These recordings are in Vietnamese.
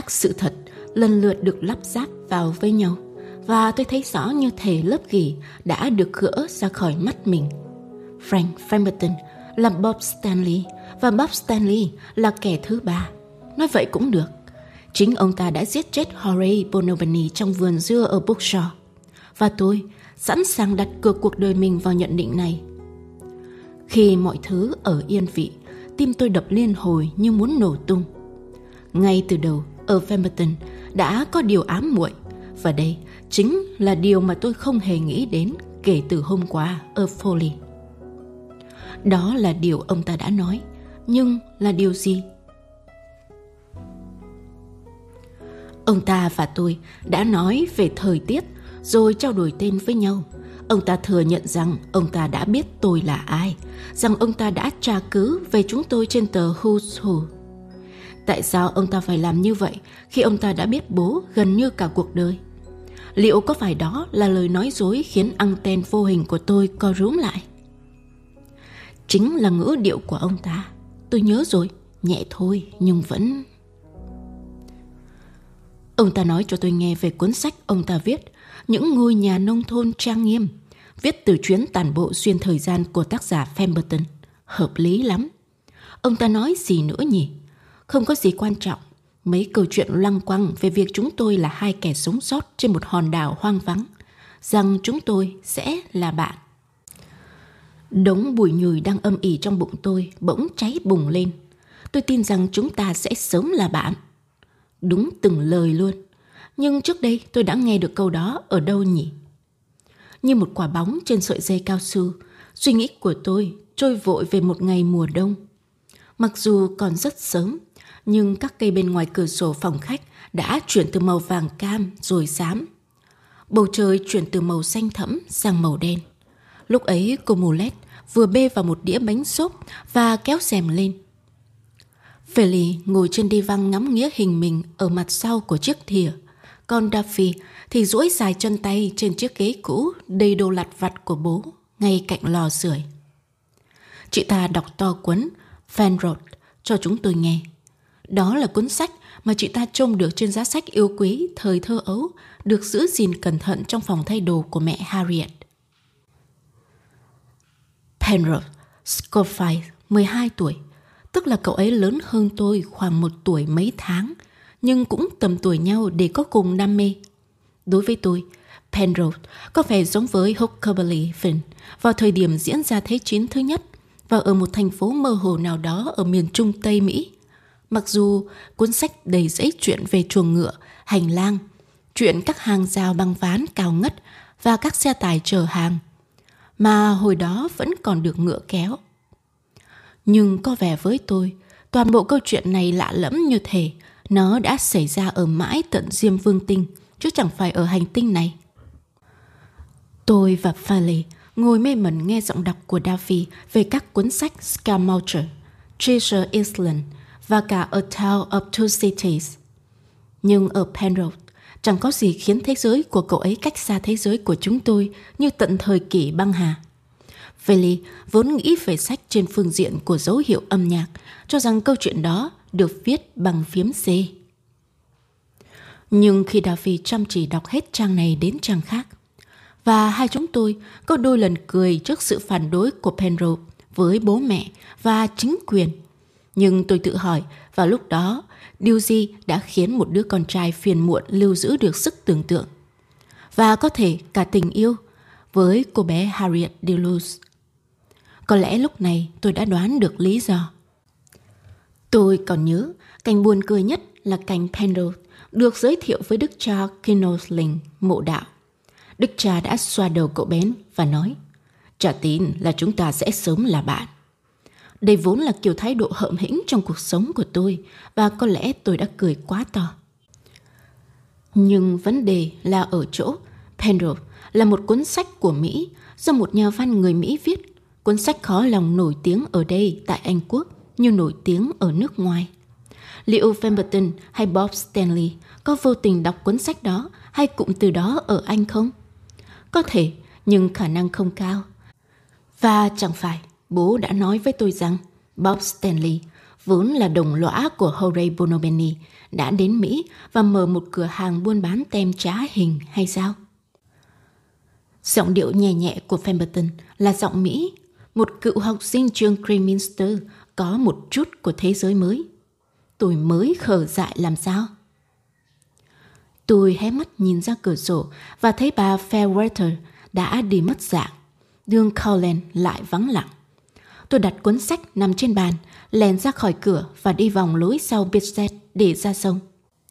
các sự thật lần lượt được lắp ráp vào với nhau, và tôi thấy rõ như thể lớp gỉ đã được gỡ ra khỏi mắt mình. Frank Pemberton là Bob Stanley, và Bob Stanley là kẻ thứ ba. Nói vậy cũng được. Chính ông ta đã giết chết Horace Bonaveni trong vườn dưa ở Berkshire, và tôi sẵn sàng đặt cược cuộc đời mình vào nhận định này. Khi mọi thứ ở yên vị, tim tôi đập liên hồi như muốn nổ tung. Ngay từ đầu, ở Pemberton đã có điều ám muội, và đây chính là điều mà tôi không hề nghĩ đến kể từ hôm qua ở Foley. Đó là điều ông ta đã nói, nhưng là điều gì? Ông ta và tôi đã nói về thời tiết rồi trao đổi tên với nhau. Ông ta thừa nhận rằng ông ta đã biết tôi là ai, rằng ông ta đã tra cứu về chúng tôi trên tờ Who's Who. Tại sao ông ta phải làm như vậy khi ông ta đã biết bố gần như cả cuộc đời? Liệu có phải đó là lời nói dối khiến anten vô hình của tôi co rúm lại? Chính là ngữ điệu của ông ta. Tôi nhớ rồi, nhẹ thôi nhưng vẫn... Ông ta nói cho tôi nghe về cuốn sách ông ta viết, Những ngôi nhà nông thôn trang nghiêm, viết từ chuyến tản bộ xuyên thời gian của tác giả Pemberton. Hợp lý lắm. Ông ta nói gì nữa nhỉ? Không có gì quan trọng. Mấy câu chuyện loăng quăng về việc chúng tôi là hai kẻ sống sót trên một hòn đảo hoang vắng, rằng chúng tôi sẽ là bạn. Đống bùi nhùi đang âm ỉ trong bụng tôi bỗng cháy bùng lên. Tôi tin rằng chúng ta sẽ sớm là bạn. Đúng từng lời luôn. Nhưng trước đây tôi đã nghe được câu đó ở đâu nhỉ? Như một quả bóng trên sợi dây cao su, suy nghĩ của tôi trôi vội về một ngày mùa đông. Mặc dù còn rất sớm, nhưng các cây bên ngoài cửa sổ phòng khách đã chuyển từ màu vàng cam rồi xám. Bầu trời chuyển từ màu xanh thẫm sang màu đen. Lúc ấy cô Moulette vừa bê vào một đĩa bánh xốp và kéo rèm lên. Philly ngồi trên đi văng ngắm nghía hình mình ở mặt sau của chiếc thìa, còn Duffy thì duỗi dài chân tay trên chiếc ghế cũ đầy đồ lặt vặt của bố ngay cạnh lò sưởi. Chị ta đọc to cuốn Fenrod cho chúng tôi nghe. Đó là cuốn sách mà chị ta trông được trên giá sách yêu quý thời thơ ấu, được giữ gìn cẩn thận trong phòng thay đồ của mẹ Harriet. Penrose Scofield, 12 tuổi, tức là cậu ấy lớn hơn tôi khoảng 1 tuổi mấy tháng, nhưng cũng tầm tuổi nhau để có cùng đam mê. Đối với tôi, Penrose có vẻ giống với Huckleberry Finn vào thời điểm diễn ra Thế chiến thứ nhất và ở một thành phố mơ hồ nào đó ở miền Trung Tây Mỹ. Mặc dù cuốn sách đầy dãy chuyện về chuồng ngựa, hành lang, chuyện các hàng rào băng ván cao ngất và các xe tải chở hàng, mà hồi đó vẫn còn được ngựa kéo. Nhưng có vẻ với tôi, toàn bộ câu chuyện này lạ lẫm như thể nó đã xảy ra ở mãi tận Diêm Vương Tinh, chứ chẳng phải ở hành tinh này. Tôi và Farley ngồi mê mẩn nghe giọng đọc của Duffy về các cuốn sách Scaramouche, Treasure Island và cả A Tale of Two Cities. Nhưng ở Penrose, chẳng có gì khiến thế giới của cậu ấy cách xa thế giới của chúng tôi như tận thời kỷ băng hà. Philly vốn nghĩ về sách trên phương diện của dấu hiệu âm nhạc, cho rằng câu chuyện đó được viết bằng phím C. Nhưng khi Duffy chăm chỉ đọc hết trang này đến trang khác, và hai chúng tôi có đôi lần cười trước sự phản đối của Penrose với bố mẹ và chính quyền. Nhưng tôi tự hỏi vào lúc đó điều gì đã khiến một đứa con trai phiền muộn lưu giữ được sức tưởng tượng, và có thể cả tình yêu, với cô bé Harriet Duluth. Có lẽ lúc này tôi đã đoán được lý do. Tôi còn nhớ cảnh buồn cười nhất là cảnh Penrose được giới thiệu với đức cha Kinosling, mộ đạo. Đức cha đã xoa đầu cậu bé và nói: "Cha tin là chúng ta sẽ sớm là bạn." Đây vốn là kiểu thái độ hợm hĩnh trong cuộc sống của tôi, và có lẽ tôi đã cười quá to. Nhưng vấn đề là ở chỗ Penrose là một cuốn sách của Mỹ do một nhà văn người Mỹ viết. Cuốn sách khó lòng nổi tiếng ở đây tại Anh Quốc như nổi tiếng ở nước ngoài. Liệu Pemberton hay Bob Stanley có vô tình đọc cuốn sách đó hay cụm từ đó ở Anh không? Có thể, nhưng khả năng không cao. Và chẳng phải bố đã nói với tôi rằng Bob Stanley vốn là đồng lõa của Horace Bonobeni, đã đến Mỹ và mở một cửa hàng buôn bán tem trá hình hay sao? Giọng điệu nhẹ nhẹ của Pemberton là giọng Mỹ, một cựu học sinh trường Creminster có một chút của thế giới mới. Tôi mới khờ dại làm sao? Tôi hé mắt nhìn ra cửa sổ và thấy bà Fairweather đã đi mất dạng. Đường Cowland lại vắng lặng. Tôi đặt cuốn sách nằm trên bàn, lèn ra khỏi cửa và đi vòng lối sau Bichette để ra sông.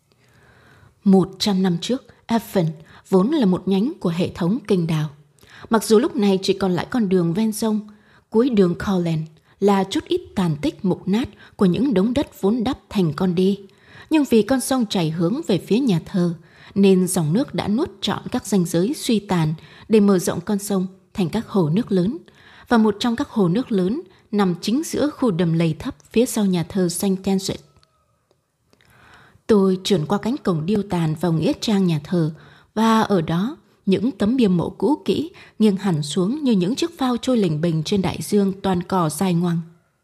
100 năm trước, Avon vốn là một nhánh của hệ thống kênh đào. Mặc dù lúc này chỉ còn lại con đường ven sông, cuối đường Cowland là chút ít tàn tích mục nát của những đống đất vốn đắp thành con đê. Nhưng vì con sông chảy hướng về phía nhà thờ, nên dòng nước đã nuốt trọn các ranh giới suy tàn để mở rộng con sông thành các hồ nước lớn. Và một trong các hồ nước lớn nằm chính giữa khu đầm lầy thấp phía sau nhà thờ Saint Vincent. Tôi trườn qua cánh cổng điêu tàn vào nghĩa trang nhà thờ, và ở đó những tấm bia mộ cũ kỹ nghiêng hẳn xuống như những chiếc phao trôi lềnh bềnh trên đại dương toàn cỏ dài ngoằng.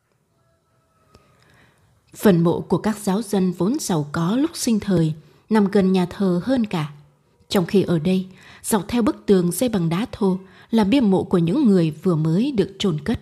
Phần mộ của các giáo dân vốn giàu có lúc sinh thời nằm gần nhà thờ hơn cả, trong khi ở đây, dọc theo bức tường xây bằng đá thô là bia mộ của những người vừa mới được chôn cất.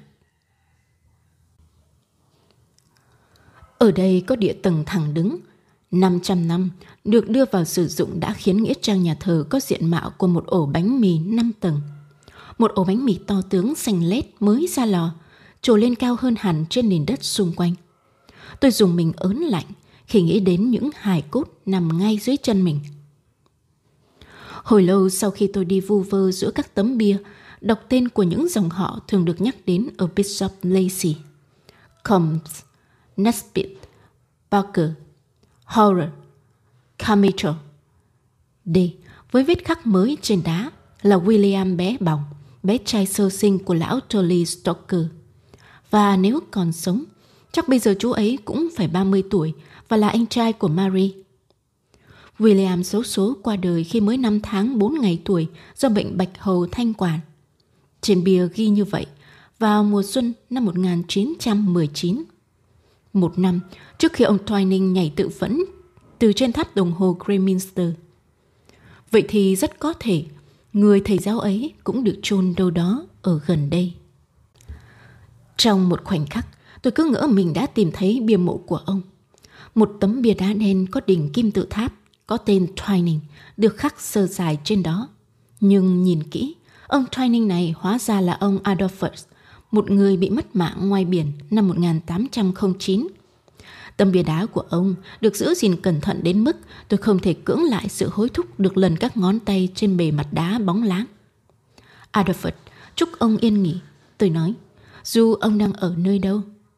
Ở đây có địa tầng thẳng đứng. 500 năm được đưa vào sử dụng đã khiến nghĩa trang nhà thờ có diện mạo của một ổ bánh mì 5 tầng. Một ổ bánh mì to tướng xanh lét mới ra lò, trồi lên cao hơn hẳn trên nền đất xung quanh. Tôi dùng mình ớn lạnh khi nghĩ đến những hài cốt nằm ngay dưới chân mình. Hồi lâu sau khi tôi đi vu vơ giữa các tấm bia, đọc tên của những dòng họ thường được nhắc đến ở Bishop Lacey: Combs, Nesbitt, Barker, Horror, Carmichael. Đây, với vết khắc mới trên đá, là William bé bỏng, bé trai sơ sinh của lão Tolly Stoker. Và nếu còn sống, chắc bây giờ chú ấy cũng phải 30 tuổi và là anh trai của Mary. William xấu số qua đời khi mới 5 tháng 4 ngày tuổi do bệnh bạch hầu thanh quản. Trên bia ghi như vậy vào mùa xuân năm 1919. Một năm trước khi ông Twining nhảy tự vẫn từ trên tháp đồng hồ Greyminster. Vậy thì rất có thể người thầy giáo ấy cũng được chôn đâu đó ở gần đây. Trong một khoảnh khắc, tôi cứ ngỡ mình đã tìm thấy bia mộ của ông. Một tấm bia đá đen có đỉnh kim tự tháp có tên Twining được khắc sơ sài trên đó. Nhưng nhìn kỹ, ông Twining này hóa ra là ông Adolphus, một người bị mất mạng ngoài biển năm 1809. Tấm bia đá của ông được giữ gìn cẩn thận đến mức tôi không thể cưỡng lại sự hối thúc được lần các ngón tay trên bề mặt đá bóng láng. Adolphus, chúc ông yên nghỉ, tôi nói, dù ông đang ở nơi đâu.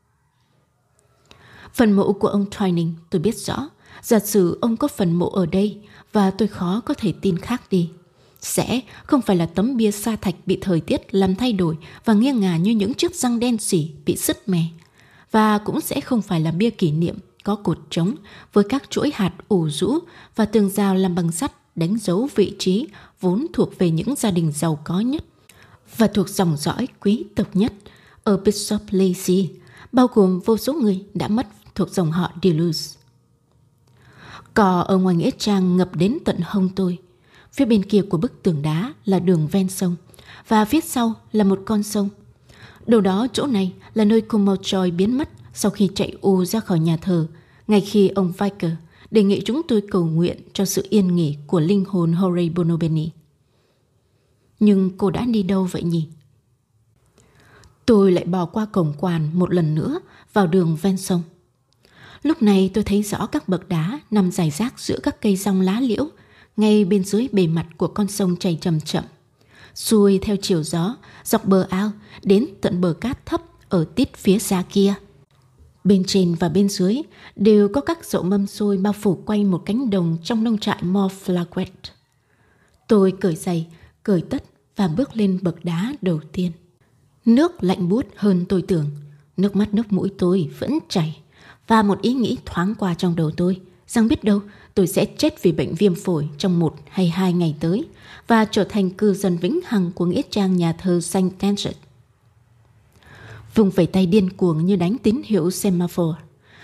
Phần mộ của ông Twining tôi biết rõ. Giả sử ông có phần mộ ở đây, và tôi khó có thể tin khác đi, sẽ không phải là tấm bia sa thạch bị thời tiết làm thay đổi và nghiêng ngả như những chiếc răng đen xỉ bị sứt mẻ, và cũng sẽ không phải là bia kỷ niệm có cột trống với các chuỗi hạt ủ rũ và tường rào làm bằng sắt đánh dấu vị trí vốn thuộc về những gia đình giàu có nhất và thuộc dòng dõi quý tộc nhất ở Bishop Lacey, bao gồm vô số người đã mất thuộc dòng họ Deleuze. Cỏ ở ngoài nghĩa trang ngập đến tận hông tôi. Phía bên kia của bức tường đá là đường ven sông, và phía sau là một con sông. Đâu đó chỗ này là nơi cô Mountjoy biến mất sau khi chạy ù ra khỏi nhà thờ, ngay khi ông Vicker đề nghị chúng tôi cầu nguyện cho sự yên nghỉ của linh hồn Horace Bonobeni. Nhưng cô đã đi đâu vậy nhỉ? Tôi lại bò qua cổng quan một lần nữa vào đường ven sông. Lúc này tôi thấy rõ các bậc đá nằm rải rác giữa các cây rong lá liễu, ngay bên dưới bề mặt của con sông chảy chậm chậm, xuôi theo chiều gió dọc bờ ao đến tận bờ cát thấp ở tít phía xa kia. Bên trên và bên dưới đều có các chậu mâm xôi bao phủ quanh một cánh đồng trong nông trại Montflaquet. Tôi cởi giày, cởi tất và bước lên bậc đá đầu tiên. Nước lạnh buốt hơn tôi tưởng, nước mắt nước mũi tôi vẫn chảy, và một ý nghĩ thoáng qua trong đầu tôi rằng biết đâu tôi sẽ chết vì bệnh viêm phổi trong 1 hay 2 ngày tới và trở thành cư dân vĩnh hằng của nghĩa trang nhà thờ Saint Vincent. Vùng vẫy tay điên cuồng như đánh tín hiệu semaphore,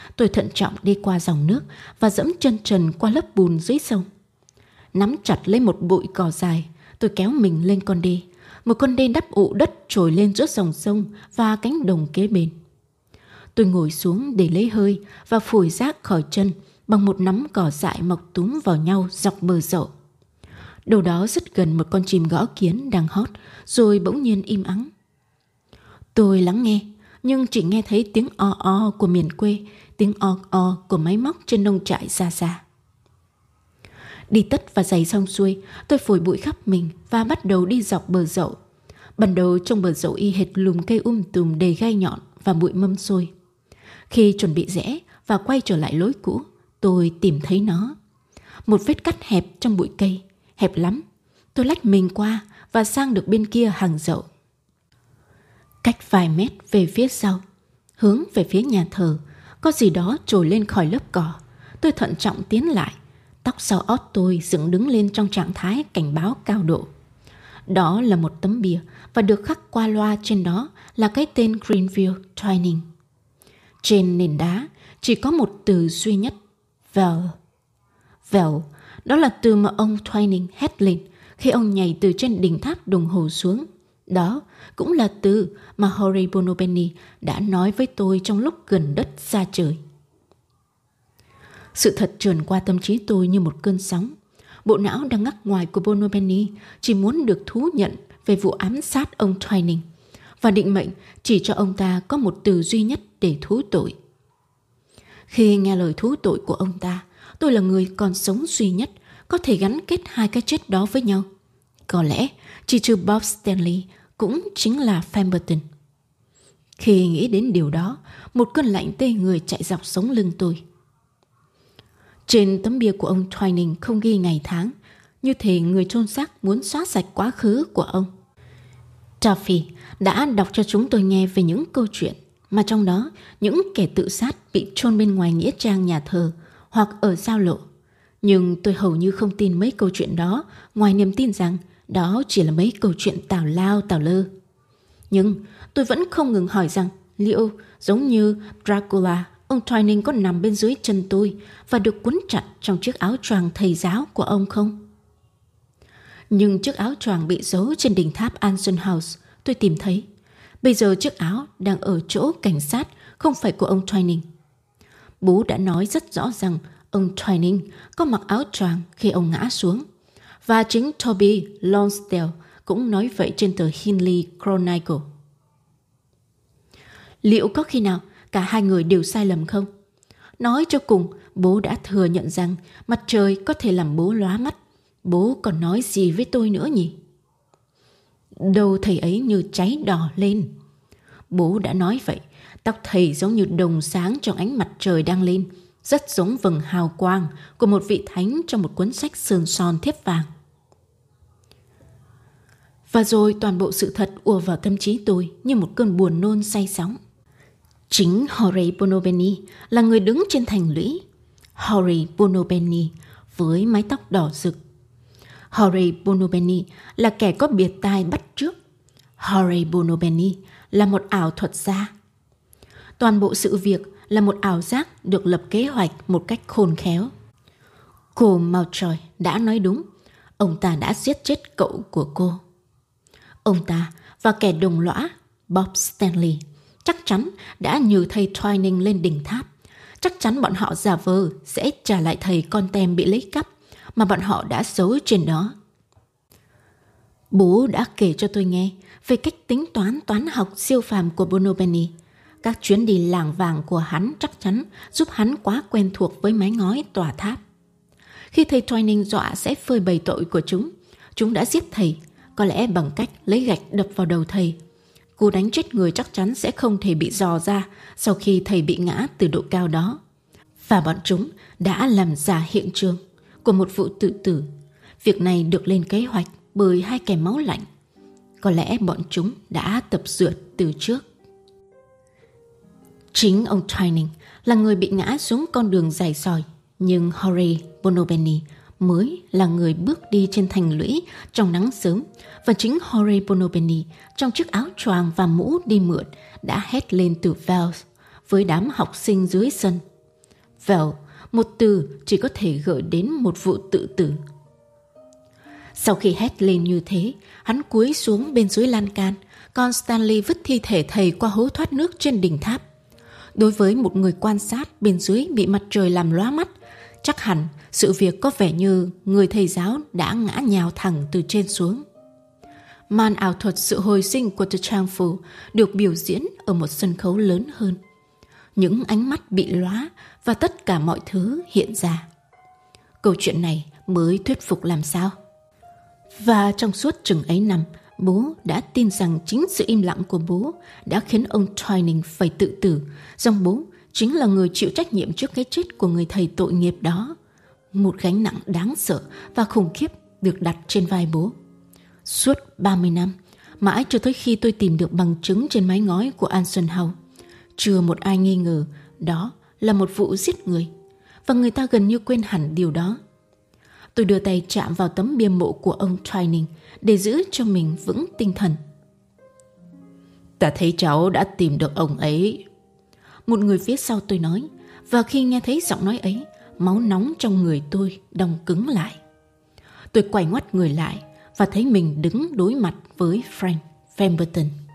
tôi thận trọng đi qua dòng nước và dẫm chân trần qua lớp bùn dưới sông. Nắm chặt lấy một bụi cỏ dài, tôi kéo mình lên con đê. Một con đê đắp ụ đất trồi lên giữa dòng sông và cánh đồng kế bên. Tôi ngồi xuống để lấy hơi và phủi rác khỏi chân bằng một nắm cỏ dại mọc túm vào nhau dọc bờ dậu. Đâu đó rất gần một con chim gõ kiến đang hót, rồi bỗng nhiên im ắng. Tôi lắng nghe, nhưng chỉ nghe thấy tiếng o o của miền quê, tiếng o o của máy móc trên nông trại xa xa. Đi tất và giày xong xuôi, tôi phủi bụi khắp mình và bắt đầu đi dọc bờ dậu. Ban đầu trong bờ dậu y hệt lùm cây tùm đầy gai nhọn và bụi mâm xôi. Khi chuẩn bị rẽ và quay trở lại lối cũ, tôi tìm thấy nó. Một vết cắt hẹp trong bụi cây, hẹp lắm. Tôi lách mình qua và sang được bên kia hàng dậu. Cách vài mét về phía sau, hướng về phía nhà thờ, có gì đó trồi lên khỏi lớp cỏ. Tôi thận trọng tiến lại. Tóc sau ót tôi dựng đứng lên trong trạng thái cảnh báo cao độ. Đó là một tấm bìa và được khắc qua loa trên đó là cái tên Greenville Twining. Trên nền đá chỉ có một từ duy nhất, Vel. Vel, đó là từ mà ông Twining hét lên khi ông nhảy từ trên đỉnh tháp đồng hồ xuống. Đó cũng là từ mà Horace Bonobenny đã nói với tôi trong lúc gần đất xa trời. Sự thật trườn qua tâm trí tôi như một cơn sóng. Bộ não đang ngắc ngoài của Bonobenny chỉ muốn được thú nhận về vụ ám sát ông Twining và định mệnh chỉ cho ông ta có một từ duy nhất để thú tội. Khi nghe lời thú tội của ông ta, tôi là người còn sống duy nhất có thể gắn kết hai cái chết đó với nhau. Có lẽ chỉ trừ Bob Stanley cũng chính là Pemberton. Khi nghĩ đến điều đó, một cơn lạnh tê người chạy dọc sống lưng tôi. Trên tấm bia của ông Twining không ghi ngày tháng, như thể người chôn xác muốn xóa sạch quá khứ của ông. Duffy đã đọc cho chúng tôi nghe về những câu chuyện mà trong đó những kẻ tự sát bị chôn bên ngoài nghĩa trang nhà thờ hoặc ở giao lộ. Nhưng tôi hầu như không tin mấy câu chuyện đó, ngoài niềm tin rằng đó chỉ là mấy câu chuyện tào lao tào lơ. Nhưng tôi vẫn không ngừng hỏi rằng liệu giống như Dracula, ông Twining có nằm bên dưới chân tôi và được quấn chặt trong chiếc áo choàng thầy giáo của ông không? Nhưng chiếc áo choàng bị giấu trên đỉnh tháp Anson House tôi tìm thấy. Bây giờ chiếc áo đang ở chỗ cảnh sát, không phải của ông Twining. Bố đã nói rất rõ rằng ông Twining có mặc áo choàng khi ông ngã xuống. Và chính Toby Lonsdale cũng nói vậy trên tờ Hindley Chronicle. Liệu có khi nào cả hai người đều sai lầm không? Nói cho cùng, bố đã thừa nhận rằng mặt trời có thể làm bố lóa mắt. Bố còn nói gì với tôi nữa nhỉ? Đầu thầy ấy như cháy đỏ lên. Bố đã nói vậy, tóc thầy giống như đồng sáng trong ánh mặt trời đang lên, rất giống vầng hào quang của một vị thánh trong một cuốn sách sơn son thiếp vàng. Và rồi toàn bộ sự thật ùa vào tâm trí tôi như một cơn buồn nôn say sóng. Chính Horace Bonobenny là người đứng trên thành lũy. Horace Bonobenny với mái tóc đỏ rực. Horace Bonobenny là kẻ có biệt tai bắt chước. Horace Bonobenny là một ảo thuật gia. Toàn bộ sự việc là một ảo giác được lập kế hoạch một cách khôn khéo. Cô Mountjoy đã nói đúng. Ông ta đã giết chết cậu của cô. Ông ta và kẻ đồng lõa Bob Stanley chắc chắn đã nhờ thầy Twining lên đỉnh tháp. Chắc chắn bọn họ giả vờ sẽ trả lại thầy con tem bị lấy cắp mà bọn họ đã giấu trên đó. Bố đã kể cho tôi nghe về cách tính toán học siêu phàm của Bonobenny. Các chuyến đi lảng vảng của hắn chắc chắn giúp hắn quá quen thuộc với mái ngói tòa tháp. Khi thầy Twining dọa sẽ phơi bày tội của chúng đã giết thầy, có lẽ bằng cách lấy gạch đập vào đầu thầy. Cú đánh chết người chắc chắn sẽ không thể bị dò ra sau khi thầy bị ngã từ độ cao đó. Và bọn chúng đã làm giả hiện trường của một vụ tự tử. Việc này được lên kế hoạch bởi hai kẻ máu lạnh. Có lẽ bọn chúng đã tập dượt từ trước. Chính ông Twining là người bị ngã xuống con đường dài sỏi, nhưng Horace Bonobenny mới là người bước đi trên thành lũy trong nắng sớm, và chính Horace Bonobenny trong chiếc áo choàng và mũ đi mượn đã hét lên từ Wells với đám học sinh dưới sân Well, một từ chỉ có thể gợi đến một vụ tự tử. Sau khi hét lên như thế, hắn cúi xuống bên dưới lan can, còn Stanley vứt thi thể thầy qua hố thoát nước trên đỉnh tháp. Đối với một người quan sát bên dưới bị mặt trời làm lóa mắt, chắc hẳn sự việc có vẻ như người thầy giáo đã ngã nhào thẳng từ trên xuống. Màn ảo thuật sự hồi sinh của The Trang Phủ được biểu diễn ở một sân khấu lớn hơn. Những ánh mắt bị lóa và tất cả mọi thứ hiện ra. Câu chuyện này mới thuyết phục làm sao. Và trong suốt chừng ấy năm, bố đã tin rằng chính sự im lặng của bố đã khiến ông Twining phải tự tử, rằng bố chính là người chịu trách nhiệm trước cái chết của người thầy tội nghiệp đó. Một gánh nặng đáng sợ và khủng khiếp được đặt trên vai bố. Suốt 30 năm, mãi cho tới khi tôi tìm được bằng chứng trên mái ngói của Anson House, chưa một ai nghi ngờ đó là một vụ giết người, và người ta gần như quên hẳn điều đó. Tôi đưa tay chạm vào tấm bia mộ của ông Twining để giữ cho mình vững tinh thần. Ta thấy cháu đã tìm được ông ấy. Một người phía sau tôi nói, và khi nghe thấy giọng nói ấy, máu nóng trong người tôi đông cứng lại. Tôi quay ngoắt người lại và thấy mình đứng đối mặt với Frank Pemberton.